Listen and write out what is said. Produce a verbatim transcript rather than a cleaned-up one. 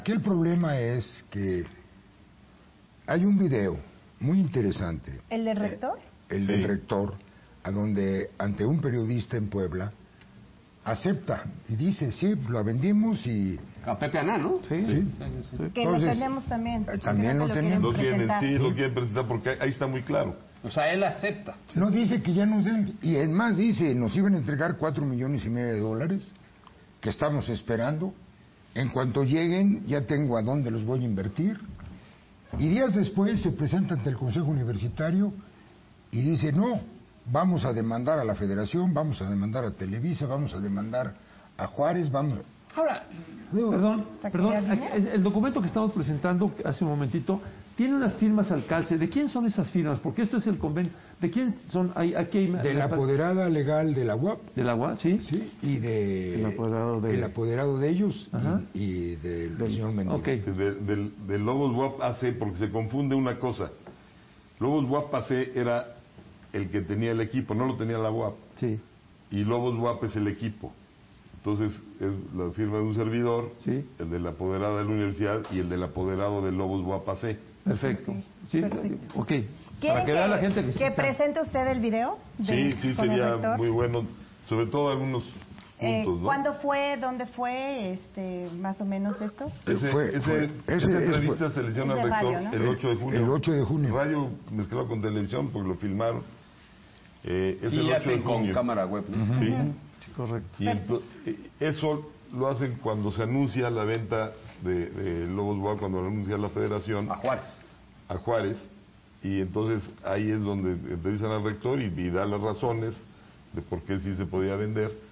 Aquí el problema es que hay un video muy interesante. ¿El del rector? Eh, el sí. del rector, a donde ante un periodista en Puebla acepta y dice, sí, lo vendimos y... A Pepe Aná, ¿no? Sí. sí. sí, sí. Que Entonces, lo tenemos también. Eh, también lo, lo tenemos. Lo tienen, sí, lo quieren presentar porque ahí está muy claro. O sea, él acepta. No dice que ya nos den, y es más, dice, nos iban a entregar cuatro millones y medio de dólares, que estamos esperando. En cuanto lleguen, ya tengo a dónde los voy a invertir. Y días después se presenta ante el Consejo Universitario y dice, no, vamos a demandar a la Federación, vamos a demandar a Televisa, vamos a demandar a Juárez, vamos... Ahora, perdón, perdón, el, el documento que estamos presentando hace un momentito tiene unas firmas al calce. ¿De quién son esas firmas? Porque esto es el convenio. ¿De quién son? Hay, aquí hay, de la apoderada legal de la U A P. ¿De la U A P? Sí. Sí, y de... El apoderado de, el apoderado de ellos y, y del de señor Mendoza. Okay. De, de, de Lobos U A P A C, porque se confunde una cosa. Lobos U A P A C era el que tenía el equipo, no lo tenía la U A P. Sí. Y Lobos U A P es el equipo. Entonces, es la firma de un servidor, sí. el de la apoderada de la universidad y el del apoderado de Lobos U A P A C. Perfecto. Sí, Perfecto. ok. Para que vea la gente que, que presente usted el video. Sí, sí, sería muy bueno, sobre todo algunos eh, puntos, ¿no? ¿Cuándo fue? ¿Dónde fue? Este, más o menos esto. Ese, fue, ese, fue, esa ese, entrevista ese se le hicieron al rector radio, ¿no? el ocho de junio. El ocho de junio. Radio mezclado con televisión, porque lo filmaron. Eh, es sí, el ya ocho de con junio. cámara web, ¿no? Uh-huh. Sí, uh-huh. Sí, correcto. Y ento, eso lo hacen cuando se anuncia la venta de, de Lobos U A P, cuando lo anuncia la Federación. A Juárez. A Juárez. Y entonces ahí es donde entrevistan al rector y, y da las razones de por qué sí se podía vender.